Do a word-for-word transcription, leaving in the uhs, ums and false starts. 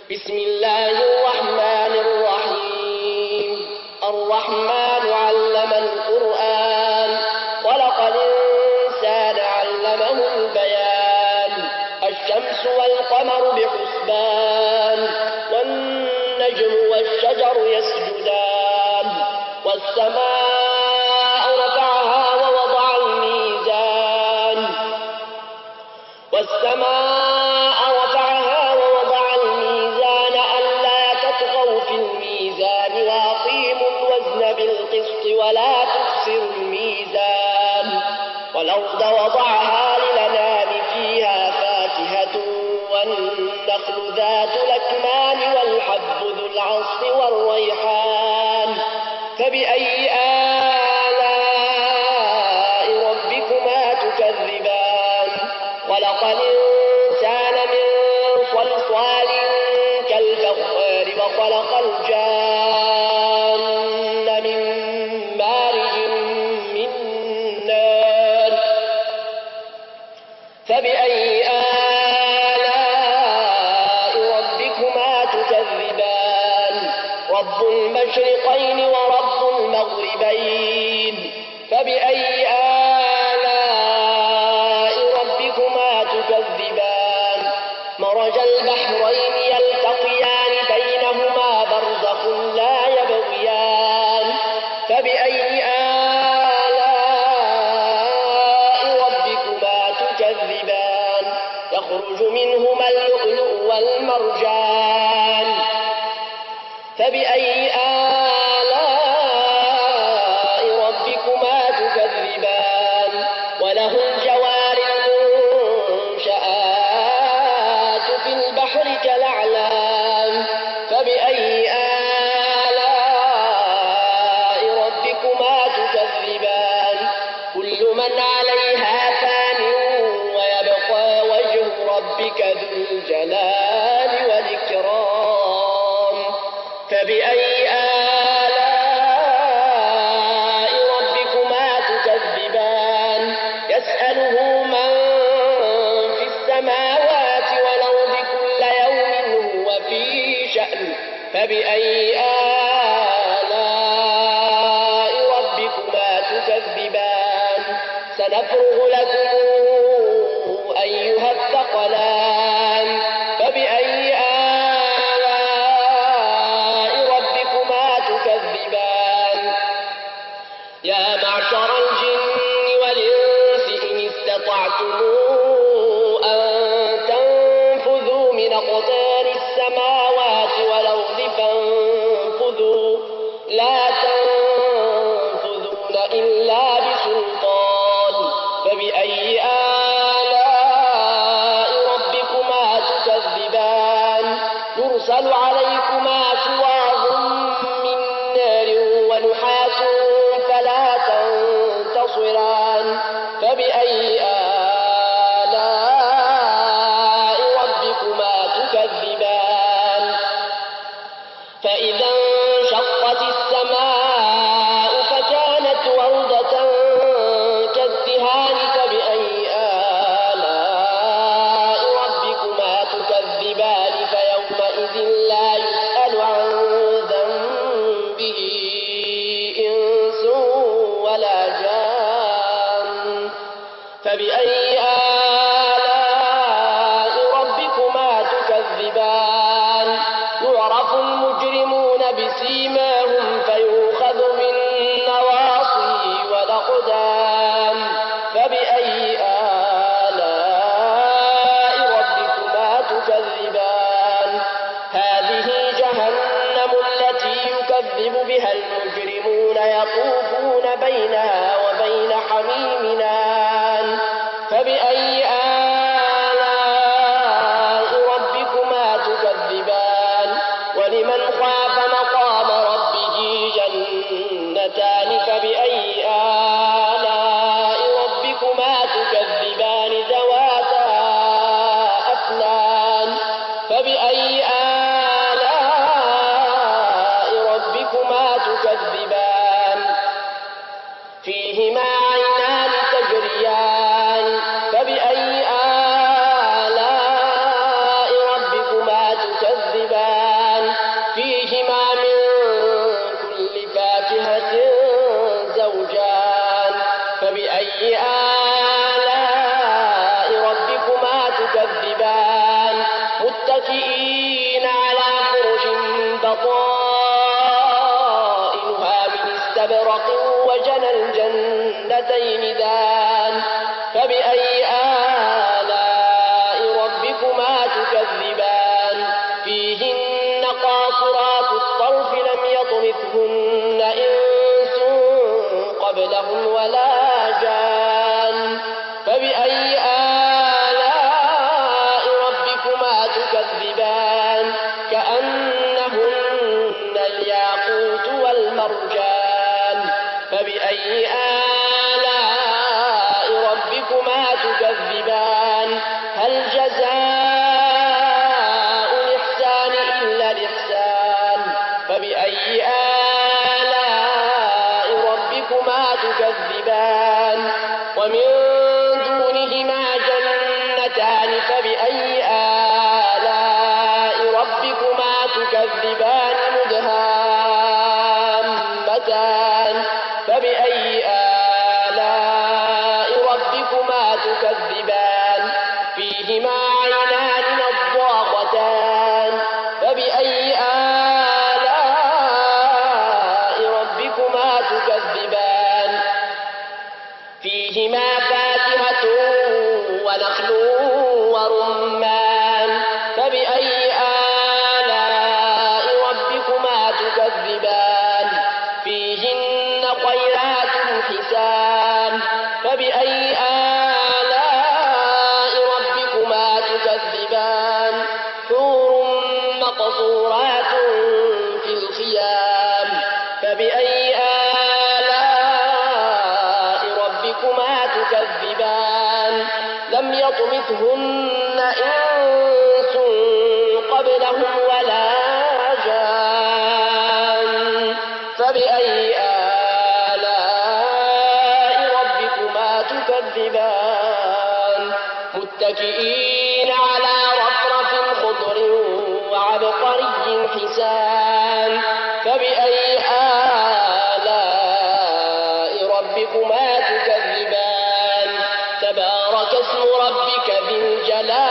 بسم الله الرحمن الرحيم الرحمن علم القرآن خلق الإنسان علمه البيان الشمس والقمر بحسبان والنجم والشجر يسجدان والسماء رفعها ووضع الميزان والسماء رفعها ووضع الميزان ألا تطغوا في الميزان وأقيموا الوزن بالقسط ولا تخسروا الميزان والأرض وضعها للأنام فيها فاكهة والنخل ذات الأكمام والحب ذو العصف والريحان فبأي آلاء ربكما تكذبان خلق الإنسان من صلصال كالفخار وخلق الجان من مارج من نار فبأي آلاء ربكما تكذبان رب المشرقين ورب المغربين فبأي آلاء ربكما تكذبان مرج البحرين يلتقيان بينهما برزخ لا يبغيان فبأي آلاء ربكما تكذبان يخرج منهما اللؤلؤ والمرجان فبأي آلاء ربكما تكذبان وله الجوار المنشآت في البحر كالأعلام فبأي آلاء ربكما تكذبان كل من عليها فان ويبقى وجه ربك ذو الجلال والإكرام فبأي آلاء ربكما تكذبان يسأله من في السماوات والأرض كل يوم هو في شأن فبأي آلاء ربكما تكذبان سنفرغ لكم أيها الثقلان فبأي آلاء ربكما تكذبان يا معشر الجن والإنس إن استطعتم أن تنفذوا من أقطار السماوات والأرض فانفذوا لا تنفذون إلا بسلطان فبأي آلاء ربكما تكذبان يرسل عليكما شواظ من نار ونحاس فلا تنتصران فبأي آلاء ربكما تكذبان فإذا انشقت السماء فكانت وردة كالدهان فبأي آلاء ربكما تكذبان فيومئذ لا يسأل عن ذنبه إنس ولا جان فبأي آلاء ربكما تكذبان يعرف المجرمون بسيماهم فيؤخذ بالنواصي والأقدام فبأي آلاء ربكما تكذبان هذه جهنم التي يكذب بها المجرمون يطوفون بينها وبين حميم آن فبأي آلاء ربكما تكذبان ولمن خاف مقام ربه جنتان فبأي آلاء ربكما تكذبان ذواتا أفنان فبأي آلاء ربكما تكذبان فيهما عينان تجريان فبأي آلاء ربكما تكذبان واستبرق وجنى الجنتين دان فبأي آلاء ربكما تكذبان فيهن قاصرات الطرف لم يطمثهن إنس قبلهم ولا جان فبأي آلاء ربكما تكذبان كأنهن الياقوت والمرجان فبأي آلاء ربكما تكذبان هل جزاء الإحسان إلا الإحسان فبأي آلاء ربكما تكذبان ومن دونهما جنتان فبأي آلاء ربكما تكذبان مدهامتان فبأي آلاء ربكما تكذبان فيهما عينان نضاختان فبأي آلاء ربكما تكذبان فيهما فاكهة ونخل ورمان فبأي آلاء ربكما تكذبان فيهن خيرات حسان فبأي آلاء ربكما تكذبان حور مقصورات في الخيام فبأي آلاء ربكما تكذبان لم يطمثهن إنس قبلهم ولا جان فبأي آلاء ربكما تكذبان متكئين على رفرف خضر وعبقري حسان فبأي آلاء ربكما تكذبان تبارك اسم ربك ذي الجلال